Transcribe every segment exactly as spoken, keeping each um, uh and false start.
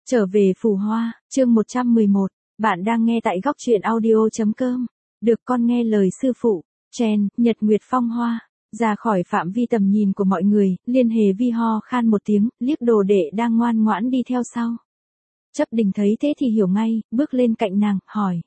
Trở về Phù Hoa, chương một trăm mười một, bạn đang nghe tại góc truyện audio.com. Được con nghe lời sư phụ, Chen, Nhật Nguyệt Phong Hoa, ra khỏi phạm vi tầm nhìn của mọi người, Liên Hề Vi ho khan một tiếng, liếc đồ đệ đang ngoan ngoãn đi theo sau. Chấp Đình thấy thế thì hiểu ngay, bước lên cạnh nàng, hỏi.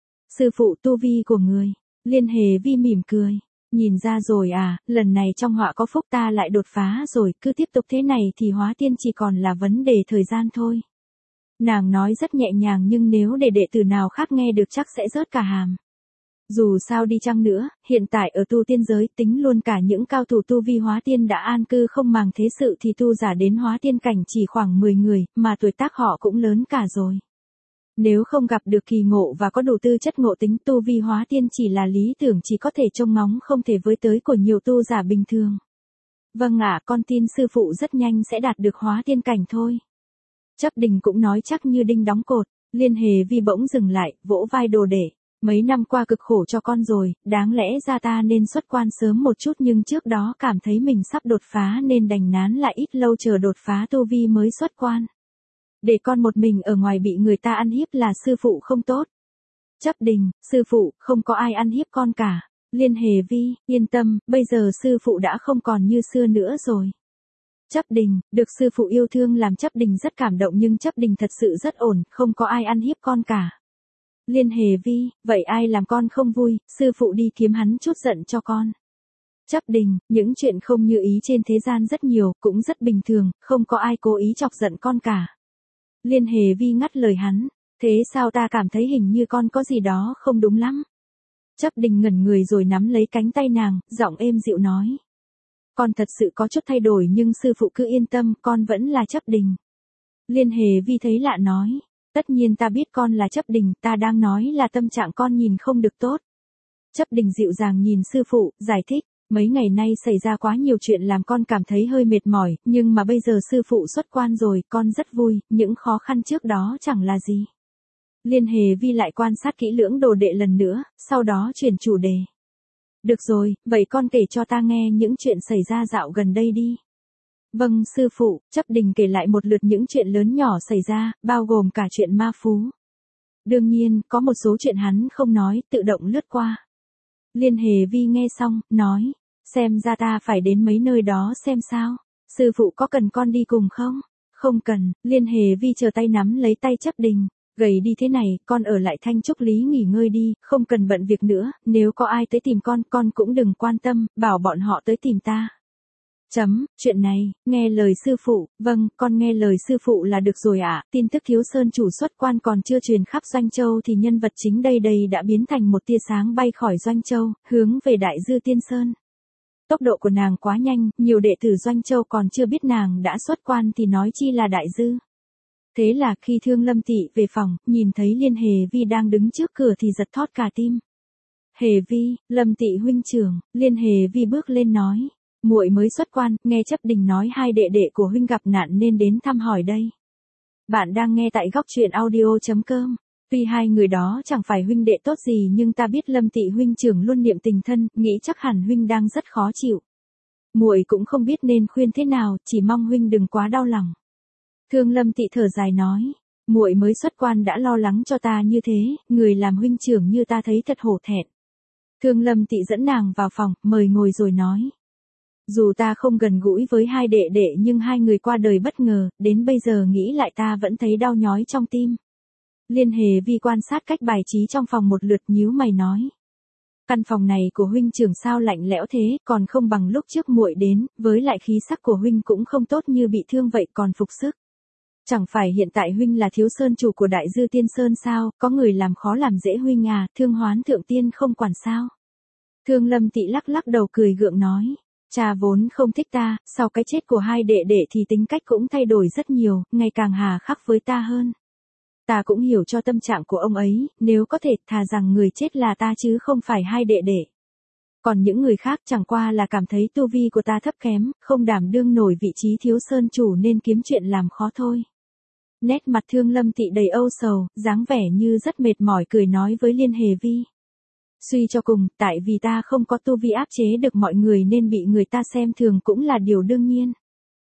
Sư phụ tu vi của người, Liên Hề Vi mỉm cười. Nhìn ra rồi à, lần này trong họa có phúc ta lại đột phá rồi, cứ tiếp tục thế này thì hóa tiên chỉ còn là vấn đề thời gian thôi. Nàng nói rất nhẹ nhàng nhưng nếu để đệ tử nào khác nghe được chắc sẽ rớt cả hàm. Dù sao đi chăng nữa, hiện tại ở tu tiên giới tính luôn cả những cao thủ tu vi hóa tiên đã an cư không màng thế sự thì tu giả đến hóa tiên cảnh chỉ khoảng mười người, mà tuổi tác họ cũng lớn cả rồi. Nếu không gặp được kỳ ngộ và có đủ tư chất ngộ tính, tu vi hóa tiên chỉ là lý tưởng chỉ có thể trông ngóng không thể với tới của nhiều tu giả bình thường. Vâng ạ, con tin sư phụ rất nhanh sẽ đạt được hóa tiên cảnh thôi. Chấp Đình cũng nói chắc như đinh đóng cột. Liên Hề Vi bỗng dừng lại, vỗ vai đồ đệ. Mấy năm qua cực khổ cho con rồi, đáng lẽ ra ta nên xuất quan sớm một chút nhưng trước đó cảm thấy mình sắp đột phá nên đành nán lại ít lâu chờ đột phá tu vi mới xuất quan. Để con một mình ở ngoài bị người ta ăn hiếp là sư phụ không tốt. Chấp Đình, sư phụ, không có ai ăn hiếp con cả. Liên Hề Vi, yên tâm, bây giờ sư phụ đã không còn như xưa nữa rồi. Chấp Đình, được sư phụ yêu thương làm Chấp Đình rất cảm động nhưng Chấp Đình thật sự rất ổn, không có ai ăn hiếp con cả. Liên Hề Vi, vậy ai làm con không vui, sư phụ đi kiếm hắn chút giận cho con. Chấp Đình, những chuyện không như ý trên thế gian rất nhiều, cũng rất bình thường, không có ai cố ý chọc giận con cả. Liên Hề Vi ngắt lời hắn, thế sao ta cảm thấy hình như con có gì đó không đúng lắm. Chấp Đình ngẩn người rồi nắm lấy cánh tay nàng, giọng êm dịu nói. Con thật sự có chút thay đổi nhưng sư phụ cứ yên tâm, con vẫn là Chấp Đình. Liên Hề Vi thấy lạ nói, tất nhiên ta biết con là Chấp Đình, ta đang nói là tâm trạng con nhìn không được tốt. Chấp Đình dịu dàng nhìn sư phụ, giải thích, mấy ngày nay xảy ra quá nhiều chuyện làm con cảm thấy hơi mệt mỏi, nhưng mà bây giờ sư phụ xuất quan rồi, con rất vui, những khó khăn trước đó chẳng là gì. Liên Hề Vi lại quan sát kỹ lưỡng đồ đệ lần nữa, sau đó chuyển chủ đề. Được rồi, vậy con kể cho ta nghe những chuyện xảy ra dạo gần đây đi. Vâng sư phụ, Chấp Đình kể lại một lượt những chuyện lớn nhỏ xảy ra, bao gồm cả chuyện ma phú. Đương nhiên, có một số chuyện hắn không nói, tự động lướt qua. Liên Hề Vi nghe xong, nói, xem ra ta phải đến mấy nơi đó xem sao. Sư phụ có cần con đi cùng không? Không cần, Liên Hề Vi chờ tay nắm lấy tay Chấp Đình. Gầy đi thế này, con ở lại Thanh Trúc Lý nghỉ ngơi đi, không cần bận việc nữa, nếu có ai tới tìm con, con cũng đừng quan tâm, bảo bọn họ tới tìm ta. Chấm, chuyện này, nghe lời sư phụ, vâng, con nghe lời sư phụ là được rồi ạ, tin tức Thiếu Sơn chủ xuất quan còn chưa truyền khắp Doanh Châu thì nhân vật chính đây đây đã biến thành một tia sáng bay khỏi Doanh Châu, hướng về Đại Dư Tiên Sơn. Tốc độ của nàng quá nhanh, nhiều đệ tử Doanh Châu còn chưa biết nàng đã xuất quan thì nói chi là Đại Dư. Thế là khi Thương Lâm Tị về phòng, nhìn thấy Liên Hề Vi đang đứng trước cửa thì giật thót cả tim. Hề Vi, Lâm Tị huynh trưởng, Liên Hề Vi bước lên nói. Muội mới xuất quan, nghe Chấp Đình nói hai đệ đệ của huynh gặp nạn nên đến thăm hỏi đây. Bạn đang nghe tại góc truyện audio.com. Tuy hai người đó chẳng phải huynh đệ tốt gì nhưng ta biết Lâm Tị huynh trưởng luôn niệm tình thân, nghĩ chắc hẳn huynh đang rất khó chịu. Muội cũng không biết nên khuyên thế nào, chỉ mong huynh đừng quá đau lòng. Thương Lâm Tị thở dài nói, muội mới xuất quan đã lo lắng cho ta như thế, người làm huynh trưởng như ta thấy thật hổ thẹn. Thương Lâm Tị dẫn nàng vào phòng, mời ngồi rồi nói. Dù ta không gần gũi với hai đệ đệ nhưng hai người qua đời bất ngờ, đến bây giờ nghĩ lại ta vẫn thấy đau nhói trong tim. Liên Hề Vi quan sát cách bài trí trong phòng một lượt nhíu mày nói. Căn phòng này của huynh trưởng sao lạnh lẽo thế, còn không bằng lúc trước muội đến, với lại khí sắc của huynh cũng không tốt như bị thương vậy còn phục sức. Chẳng phải hiện tại huynh là Thiếu Sơn chủ của Đại Dư Tiên Sơn sao, có người làm khó làm dễ huynh à, Thương Hoán thượng tiên không quản sao. Thương Lâm Tị lắc lắc đầu cười gượng nói. Cha vốn không thích ta, sau cái chết của hai đệ đệ thì tính cách cũng thay đổi rất nhiều, ngày càng hà khắc với ta hơn. Ta cũng hiểu cho tâm trạng của ông ấy, nếu có thể thà rằng người chết là ta chứ không phải hai đệ đệ. Còn những người khác chẳng qua là cảm thấy tu vi của ta thấp kém, không đảm đương nổi vị trí Thiếu Sơn chủ nên kiếm chuyện làm khó thôi. Nét mặt Thương Lâm Tị đầy âu sầu, dáng vẻ như rất mệt mỏi cười nói với Liên Hề Vi. Suy cho cùng, tại vì ta không có tu vi áp chế được mọi người nên bị người ta xem thường cũng là điều đương nhiên.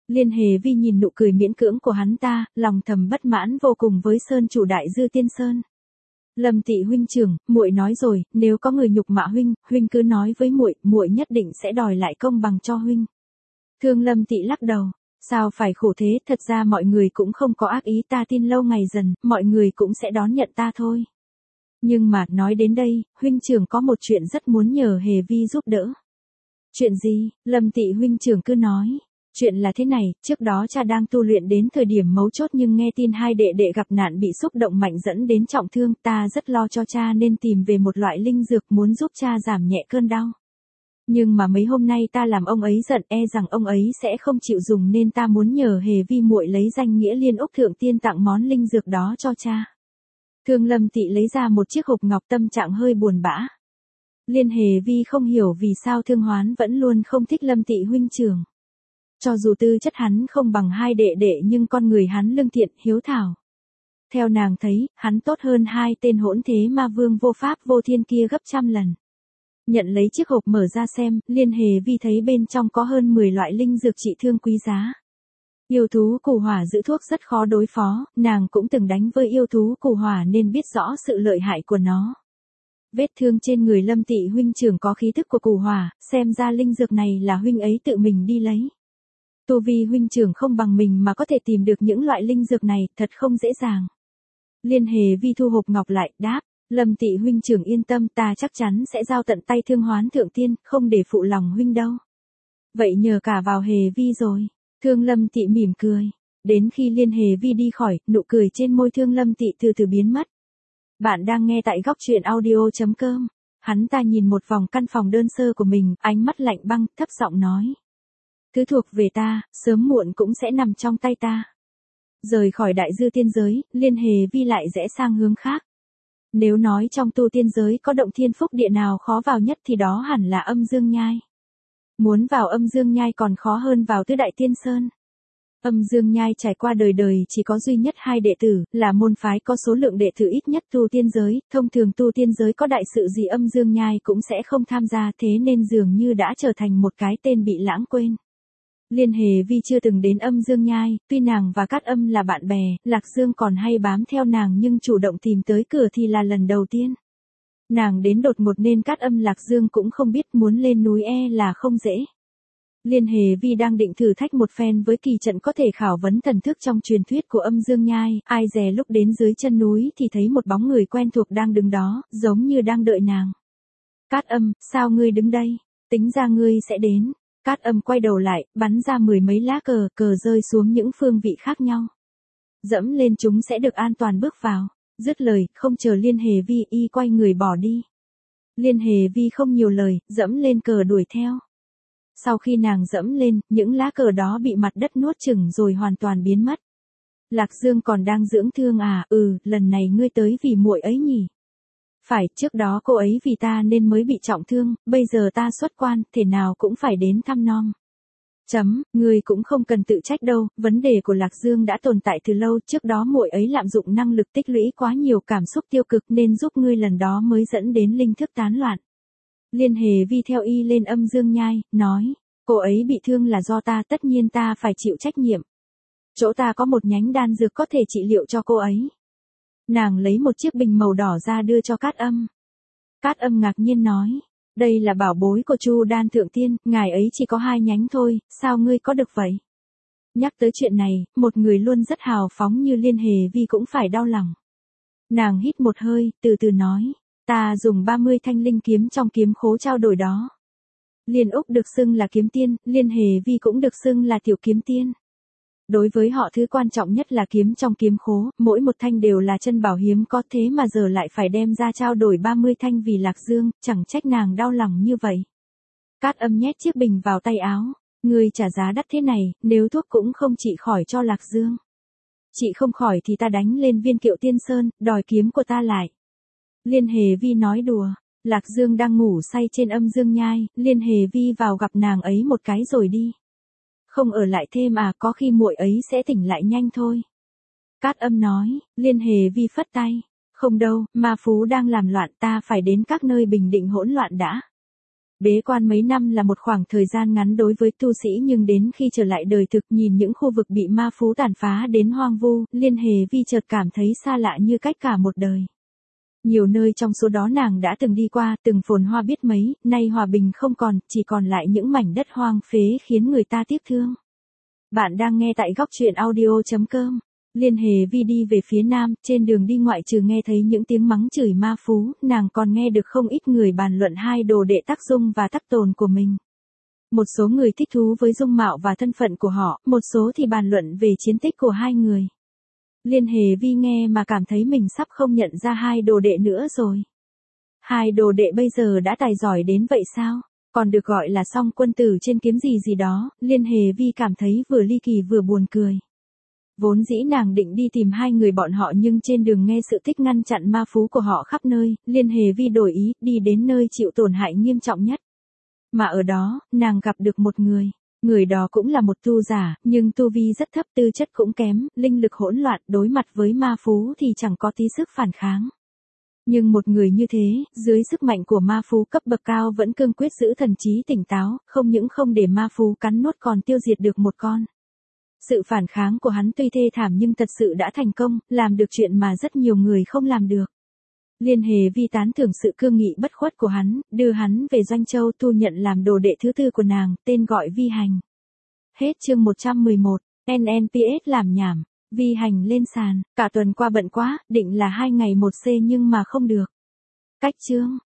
Liên Hề Vi nhìn nụ cười miễn cưỡng của hắn ta, lòng thầm bất mãn vô cùng với Sơn chủ Đại Dư Tiên Sơn. Lâm Tị huynh trưởng, muội nói rồi, nếu có người nhục mạ huynh, huynh cứ nói với muội, muội nhất định sẽ đòi lại công bằng cho huynh. Thương Lâm Tị lắc đầu, sao phải khổ thế, thật ra mọi người cũng không có ác ý, ta tin lâu ngày dần, mọi người cũng sẽ đón nhận ta thôi. Nhưng mà, nói đến đây, huynh trưởng có một chuyện rất muốn nhờ Hề Vi giúp đỡ. Chuyện gì? Lâm Tị huynh trưởng cứ nói. Chuyện là thế này, trước đó cha đang tu luyện đến thời điểm mấu chốt nhưng nghe tin hai đệ đệ gặp nạn bị xúc động mạnh dẫn đến trọng thương, ta rất lo cho cha nên tìm về một loại linh dược muốn giúp cha giảm nhẹ cơn đau. Nhưng mà mấy hôm nay ta làm ông ấy giận, e rằng ông ấy sẽ không chịu dùng nên ta muốn nhờ Hề Vi muội lấy danh nghĩa Liên Úc Thượng Tiên tặng món linh dược đó cho cha. Thương Lâm Tị lấy ra một chiếc hộp ngọc, tâm trạng hơi buồn bã. Liên Hề Vi không hiểu vì sao Thương Hoán vẫn luôn không thích Lâm Tị huynh trưởng. Cho dù tư chất hắn không bằng hai đệ đệ nhưng con người hắn lương thiện, hiếu thảo. Theo nàng thấy, hắn tốt hơn hai tên hỗn thế ma vương vô pháp vô thiên kia gấp trăm lần. Nhận lấy chiếc hộp mở ra xem, Liên Hề Vi thấy bên trong có hơn mười loại linh dược trị thương quý giá. Yêu thú cù hỏa giữ thuốc rất khó đối phó, nàng cũng từng đánh với yêu thú cù hỏa nên biết rõ sự lợi hại của nó. Vết thương trên người Lâm Tị huynh trưởng có khí thức của cù hỏa, xem ra linh dược này là huynh ấy tự mình đi lấy. Tu vi huynh trưởng không bằng mình mà có thể tìm được những loại linh dược này, thật không dễ dàng. Liên Hề Vi thu hộp ngọc lại, đáp, Lâm Tị huynh trưởng yên tâm, ta chắc chắn sẽ giao tận tay Thương Hoán Thượng Tiên, không để phụ lòng huynh đâu. Vậy nhờ cả vào Hề Vi rồi. Thương Lâm Tị mỉm cười. Đến khi Liên Hề Vi đi khỏi, nụ cười trên môi Thương Lâm Tị từ từ biến mất. Bạn đang nghe tại góc truyện audio chấm com. Hắn ta nhìn một vòng căn phòng đơn sơ của mình, ánh mắt lạnh băng, thấp giọng nói. Thứ thuộc về ta, sớm muộn cũng sẽ nằm trong tay ta. Rời khỏi Đại Dư tiên giới, Liên Hề Vi lại rẽ sang hướng khác. Nếu nói trong tu tiên giới có động thiên phúc địa nào khó vào nhất thì đó hẳn là Âm Dương Nhai. Muốn vào Âm Dương Nhai còn khó hơn vào Tứ Đại Tiên Sơn. Âm Dương Nhai trải qua đời đời chỉ có duy nhất hai đệ tử, là môn phái có số lượng đệ tử ít nhất tu tiên giới, thông thường tu tiên giới có đại sự gì Âm Dương Nhai cũng sẽ không tham gia, thế nên dường như đã trở thành một cái tên bị lãng quên. Liên Hề Vi chưa từng đến Âm Dương Nhai, tuy nàng và Cát Âm là bạn bè, Lạc Dương còn hay bám theo nàng nhưng chủ động tìm tới cửa thì là lần đầu tiên. Nàng đến đột ngột nên Cát Âm Lạc Dương cũng không biết, muốn lên núi e là không dễ. Liên Hề Vi đang định thử thách một phen với kỳ trận có thể khảo vấn thần thức trong truyền thuyết của Âm Dương Nhai, ai dè lúc đến dưới chân núi thì thấy một bóng người quen thuộc đang đứng đó, giống như đang đợi nàng. Cát Âm, sao ngươi đứng đây? Tính ra ngươi sẽ đến. Cát Âm quay đầu lại, bắn ra mười mấy lá cờ, cờ rơi xuống những phương vị khác nhau. Dẫm lên chúng sẽ được an toàn bước vào. Dứt lời, không chờ Liên Hề Vi, y quay người bỏ đi. Liên Hề Vi không nhiều lời, dẫm lên cờ đuổi theo. Sau khi nàng dẫm lên, những lá cờ đó bị mặt đất nuốt chửng rồi hoàn toàn biến mất. Lạc Dương còn đang dưỡng thương à? Ừ, lần này ngươi tới vì muội ấy nhỉ? Phải, trước đó cô ấy vì ta nên mới bị trọng thương, bây giờ ta xuất quan, thể nào cũng phải đến thăm nom. Chấm, ngươi cũng không cần tự trách đâu, vấn đề của Lạc Dương đã tồn tại từ lâu, trước đó muội ấy lạm dụng năng lực tích lũy quá nhiều cảm xúc tiêu cực nên giúp ngươi lần đó mới dẫn đến linh thức tán loạn. Liên Hề Vi theo y lên Âm Dương Nhai, nói, cô ấy bị thương là do ta, tất nhiên ta phải chịu trách nhiệm. Chỗ ta có một nhánh đan dược có thể trị liệu cho cô ấy. Nàng lấy một chiếc bình màu đỏ ra đưa cho Cát Âm. Cát Âm ngạc nhiên nói, đây là bảo bối của Chu Đan Thượng Tiên, ngài ấy chỉ có hai nhánh thôi, sao ngươi có được vậy? Nhắc tới chuyện này, một người luôn rất hào phóng như Liên Hề Vi cũng phải đau lòng. Nàng hít một hơi, từ từ nói, ta dùng ba mươi thanh linh kiếm trong kiếm khố trao đổi đó. Liên Úc được xưng là kiếm tiên, Liên Hề Vi cũng được xưng là tiểu kiếm tiên. Đối với họ thứ quan trọng nhất là kiếm trong kiếm khố, mỗi một thanh đều là chân bảo hiếm có, thế mà giờ lại phải đem ra trao đổi ba mươi thanh vì Lạc Dương, chẳng trách nàng đau lòng như vậy. Cát Âm nhét chiếc bình vào tay áo, ngươi trả giá đắt thế này, nếu thuốc cũng không trị khỏi cho Lạc Dương. Chị không khỏi thì ta đánh lên Viên Kiệu Tiên Sơn, đòi kiếm của ta lại. Liên Hề Vi nói đùa, Lạc Dương đang ngủ say trên Âm Dương Nhai, Liên Hề Vi vào gặp nàng ấy một cái rồi đi. Không ở lại thêm à, có khi muội ấy sẽ tỉnh lại nhanh thôi. Cát Âm nói, Liên Hề Vi phất tay, không đâu, ma phú đang làm loạn, ta phải đến các nơi bình định hỗn loạn đã. Bế quan mấy năm là một khoảng thời gian ngắn đối với tu sĩ nhưng đến khi trở lại đời thực nhìn những khu vực bị ma phú tàn phá đến hoang vu, Liên Hề Vi chợt cảm thấy xa lạ như cách cả một đời. Nhiều nơi trong số đó nàng đã từng đi qua, từng phồn hoa biết mấy, nay hòa bình không còn, chỉ còn lại những mảnh đất hoang phế khiến người ta tiếc thương. Bạn đang nghe tại góc truyện audio chấm com. Liên Hề Vi đi về phía nam, trên đường đi ngoại trừ nghe thấy những tiếng mắng chửi ma phú, nàng còn nghe được không ít người bàn luận hai đồ đệ Tắc Dung và Tắc Tồn của mình. Một số người thích thú với dung mạo và thân phận của họ, một số thì bàn luận về chiến tích của hai người. Liên Hề Vi nghe mà cảm thấy mình sắp không nhận ra hai đồ đệ nữa rồi. Hai đồ đệ bây giờ đã tài giỏi đến vậy sao? Còn được gọi là song quân tử trên kiếm gì gì đó, Liên Hề Vi cảm thấy vừa ly kỳ vừa buồn cười. Vốn dĩ nàng định đi tìm hai người bọn họ nhưng trên đường nghe sự tích ngăn chặn ma phú của họ khắp nơi, Liên Hề Vi đổi ý, đi đến nơi chịu tổn hại nghiêm trọng nhất. Mà ở đó, nàng gặp được một người. Người đó cũng là một tu giả, nhưng tu vi rất thấp, tư chất cũng kém, linh lực hỗn loạn, đối mặt với ma phú thì chẳng có tí sức phản kháng. Nhưng một người như thế, dưới sức mạnh của ma phú cấp bậc cao vẫn cương quyết giữ thần trí tỉnh táo, không những không để ma phú cắn nuốt còn tiêu diệt được một con. Sự phản kháng của hắn tuy thê thảm nhưng thật sự đã thành công, làm được chuyện mà rất nhiều người không làm được. Liên Hề Vi tán thưởng sự cương nghị bất khuất của hắn, đưa hắn về Doanh Châu thu nhận làm đồ đệ thứ tư của nàng, tên gọi Vi Hành. Hết chương một trăm mười một, en en pê ét làm nhảm, Vi Hành lên sàn, cả tuần qua bận quá, định là hai ngày một C nhưng mà không được. Cách chương.